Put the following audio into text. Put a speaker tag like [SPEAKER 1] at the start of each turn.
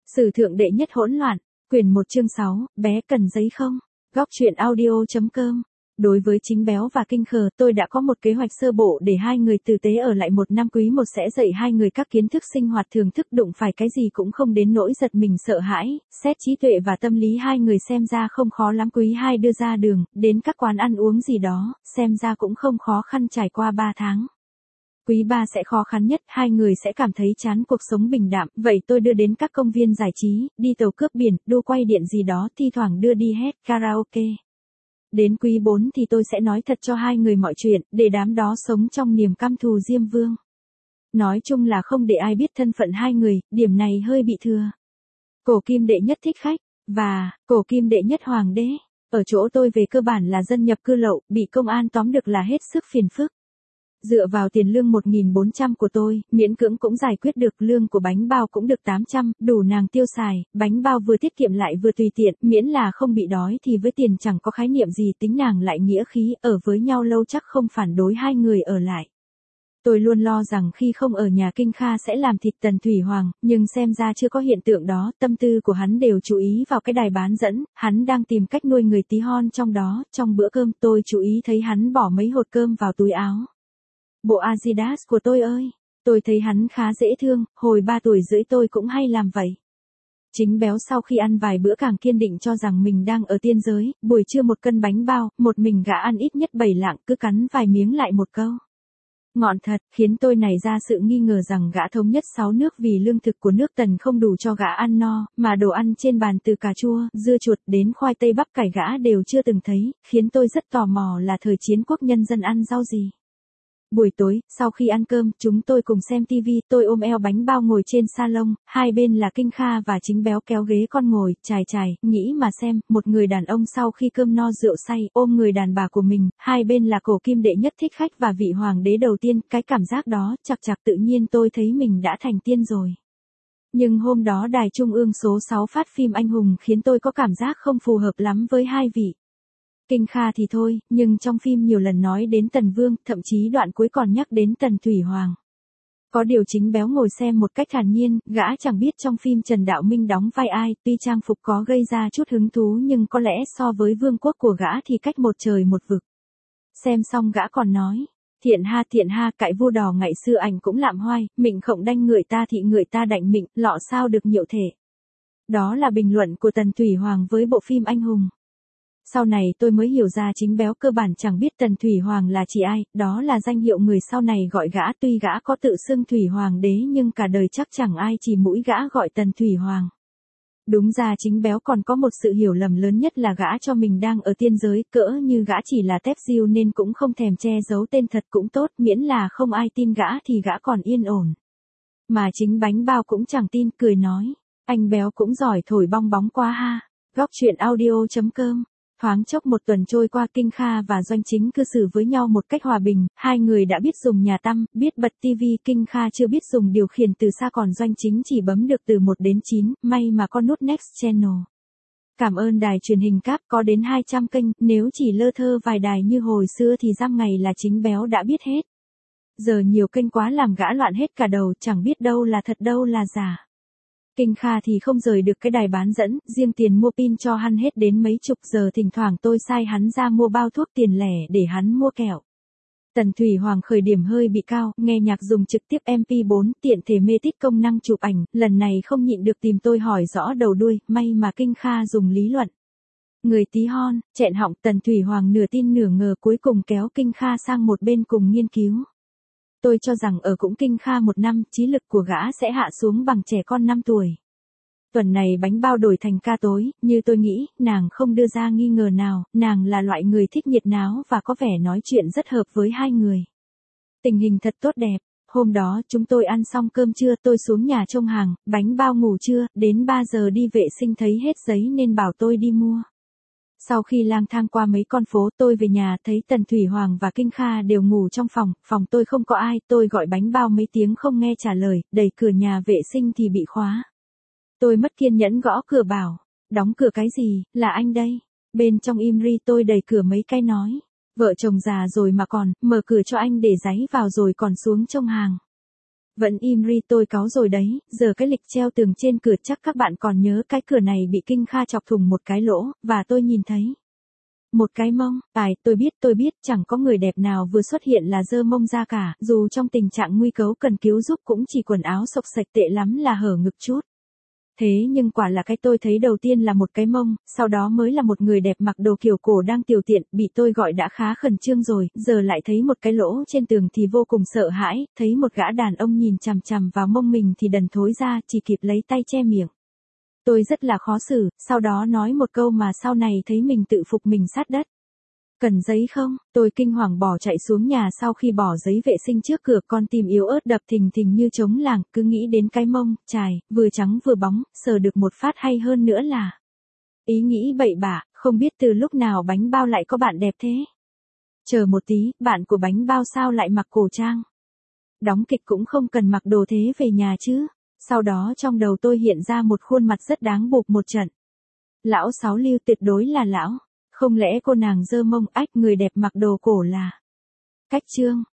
[SPEAKER 1] Sử thượng đệ nhất hỗn loạn, quyển 1 chương 6, bé cần giấy không? Góc truyện audio.com. Đối với Chính Béo và Kinh Khờ, tôi đã có một kế hoạch sơ bộ để hai người tử tế ở lại một năm. Quý 1 sẽ dạy hai người các kiến thức sinh hoạt thường thức, đụng phải cái gì cũng không đến nỗi giật mình sợ hãi. Xét trí tuệ và tâm lý hai người xem ra không khó lắm. Quý 2 đưa ra đường, đến các quán ăn uống gì đó, xem ra cũng không khó khăn. Trải qua 3 tháng. Quý 3 sẽ khó khăn nhất, hai người sẽ cảm thấy chán cuộc sống bình đạm, vậy tôi đưa đến các công viên giải trí, đi tàu cướp biển, đua quay điện gì đó, thi thoảng đưa đi hát karaoke. Đến quý 4 thì tôi sẽ nói thật cho hai người mọi chuyện, để đám đó sống trong niềm căm thù Diêm Vương. Nói chung là không để ai biết thân phận hai người, điểm này hơi bị thừa. Cổ kim đệ nhất thích khách, và cổ kim đệ nhất hoàng đế. Ở chỗ tôi về cơ bản là dân nhập cư lậu, bị công an tóm được là hết sức phiền phức. Dựa vào tiền lương 1.400 của tôi, miễn cưỡng cũng giải quyết được. Lương của bánh bao cũng được 800, đủ nàng tiêu xài. Bánh bao vừa tiết kiệm lại vừa tùy tiện, miễn là không bị đói thì với tiền chẳng có khái niệm gì. Tính nàng lại nghĩa khí, ở với nhau lâu chắc không phản đối hai người ở lại. Tôi luôn lo rằng khi không ở nhà Kinh Kha sẽ làm thịt Tần Thủy Hoàng, nhưng xem ra chưa có hiện tượng đó. Tâm tư của hắn đều chú ý vào cái đài bán dẫn, hắn đang tìm cách nuôi người tí hon trong đó. Trong bữa cơm tôi chú ý thấy hắn bỏ mấy hột cơm vào túi áo. Bộ Adidas của tôi ơi, tôi thấy hắn khá dễ thương, hồi 3 tuổi rưỡi tôi cũng hay làm vậy. Chính Béo sau khi ăn vài bữa càng kiên định cho rằng mình đang ở tiên giới. Buổi trưa 1 cân bánh bao, một mình gã ăn ít nhất 7 lạng, cứ cắn vài miếng lại một câu. Ngọn thật, khiến tôi nảy ra sự nghi ngờ rằng gã thống nhất 6 nước vì lương thực của nước Tần không đủ cho gã ăn no, mà đồ ăn trên bàn từ cà chua, dưa chuột đến khoai tây bắp cải gã đều chưa từng thấy, khiến tôi rất tò mò là thời chiến quốc nhân dân ăn rau gì. Buổi tối, sau khi ăn cơm, chúng tôi cùng xem TV, tôi ôm eo bánh bao ngồi trên salon, hai bên là Kinh Kha và Chính Béo kéo ghế con ngồi, chài, nghĩ mà xem, một người đàn ông sau khi cơm no rượu say, ôm người đàn bà của mình, hai bên là cổ kim đệ nhất thích khách và vị hoàng đế đầu tiên, cái cảm giác đó, chạc tự nhiên tôi thấy mình đã thành tiên rồi. Nhưng hôm đó đài trung ương số 6 phát phim anh hùng khiến tôi có cảm giác không phù hợp lắm với hai vị. Kinh Kha thì thôi, nhưng trong phim nhiều lần nói đến Tần Vương, thậm chí đoạn cuối còn nhắc đến Tần Thủy Hoàng. Có điều Chính Béo ngồi xem một cách thản nhiên, gã chẳng biết trong phim Trần Đạo Minh đóng vai ai, tuy trang phục có gây ra chút hứng thú nhưng có lẽ so với vương quốc của gã thì cách một trời một vực. Xem xong gã còn nói, thiện ha, cãi vua đò ngày xưa ảnh cũng lạm hoai, mịnh khổng đanh người ta thị người ta đạnh mịnh, lọ sao được nhiệu thể. Đó là bình luận của Tần Thủy Hoàng với bộ phim anh hùng. Sau này tôi mới hiểu ra Chính Béo cơ bản chẳng biết Tần Thủy Hoàng là chỉ ai, đó là danh hiệu người sau này gọi gã, tuy gã có tự xưng Thủy Hoàng đế nhưng cả đời chắc chẳng ai chỉ mũi gã gọi Tần Thủy Hoàng. Đúng ra Chính Béo còn có một sự hiểu lầm lớn nhất là gã cho mình đang ở tiên giới, cỡ như gã chỉ là tép diêu nên cũng không thèm che giấu tên thật cũng tốt, miễn là không ai tin gã thì gã còn yên ổn. Mà Chính Bánh Bao cũng chẳng tin, cười nói, anh Béo cũng giỏi thổi bong bóng quá ha. Góc truyện audio.com. Thoáng chốc một tuần trôi qua, Kinh Kha và Doanh Chính cư xử với nhau một cách hòa bình, hai người đã biết dùng nhà tăm, biết bật TV, Kinh Kha chưa biết dùng điều khiển từ xa còn Doanh Chính chỉ bấm được từ 1 đến 9, may mà có nút Next Channel. Cảm ơn đài truyền hình cáp có đến 200 kênh, nếu chỉ lơ thơ vài đài như hồi xưa thì dăm ngày là Chính Béo đã biết hết. Giờ nhiều kênh quá làm gã loạn hết cả đầu, chẳng biết đâu là thật đâu là giả. Kinh Kha thì không rời được cái đài bán dẫn, riêng tiền mua pin cho hắn hết đến mấy chục, giờ thỉnh thoảng tôi sai hắn ra mua bao thuốc tiền lẻ để hắn mua kẹo. Tần Thủy Hoàng khởi điểm hơi bị cao, nghe nhạc dùng trực tiếp MP4, tiện thể mê tít công năng chụp ảnh, lần này không nhịn được tìm tôi hỏi rõ đầu đuôi, may mà Kinh Kha dùng lý luận. Người tí hon, chẹn họng, Tần Thủy Hoàng nửa tin nửa ngờ cuối cùng kéo Kinh Kha sang một bên cùng nghiên cứu. Tôi cho rằng ở cũng Kinh Kha 1 năm, trí lực của gã sẽ hạ xuống bằng trẻ con 5 tuổi. Tuần này Bánh Bao đổi thành ca tối, như tôi nghĩ, nàng không đưa ra nghi ngờ nào, nàng là loại người thích nhiệt náo và có vẻ nói chuyện rất hợp với hai người. Tình hình thật tốt đẹp, hôm đó chúng tôi ăn xong cơm trưa, tôi xuống nhà trông hàng, Bánh Bao ngủ trưa, đến 3 giờ đi vệ sinh thấy hết giấy nên bảo tôi đi mua. Sau khi lang thang qua mấy con phố, tôi về nhà thấy Tần Thủy Hoàng và Kinh Kha đều ngủ trong phòng tôi không có ai, tôi gọi Bánh Bao mấy tiếng không nghe trả lời, đẩy cửa nhà vệ sinh thì bị khóa. Tôi mất kiên nhẫn gõ cửa bảo, đóng cửa cái gì, là anh đây. Bên trong im ri tôi đẩy cửa mấy cái nói, vợ chồng già rồi mà còn, mở cửa cho anh để giấy vào rồi còn xuống trông hàng. Vẫn im ri, tôi cáu rồi đấy, giờ cái lịch treo tường trên cửa chắc các bạn còn nhớ, cái cửa này bị Kinh Kha chọc thủng một cái lỗ, và tôi nhìn thấy một cái mông. Tôi biết, chẳng có người đẹp nào vừa xuất hiện là giơ mông ra cả, dù trong tình trạng nguy cấu cần cứu giúp cũng chỉ quần áo xộc xệch, tệ lắm là hở ngực chút. Thế nhưng quả là cái tôi thấy đầu tiên là một cái mông, sau đó mới là một người đẹp mặc đồ kiểu cổ đang tiểu tiện, bị tôi gọi đã khá khẩn trương rồi, giờ lại thấy một cái lỗ trên tường thì vô cùng sợ hãi, thấy một gã đàn ông nhìn chằm chằm vào mông mình thì đần thối ra, chỉ kịp lấy tay che miệng. Tôi rất là khó xử, sau đó nói một câu mà sau này thấy mình tự phục mình sát đất. Cần giấy không? Tôi kinh hoàng bỏ chạy xuống nhà, sau khi bỏ giấy vệ sinh trước cửa, con tim yếu ớt đập thình thình như trống làng, cứ nghĩ đến cái mông, chài, vừa trắng vừa bóng, sờ được một phát hay hơn nữa là. Ý nghĩ bậy bạ, không biết từ lúc nào Bánh Bao lại có bạn đẹp thế. Chờ một tí, bạn của Bánh Bao sao lại mặc cổ trang? Đóng kịch cũng không cần mặc đồ thế về nhà chứ. Sau đó trong đầu tôi hiện ra một khuôn mặt rất đáng buộc một trận. Lão Sáu Lưu, tuyệt đối là lão. Không lẽ cô nàng dơ mông, ách, người đẹp mặc đồ cổ là Cách Trương.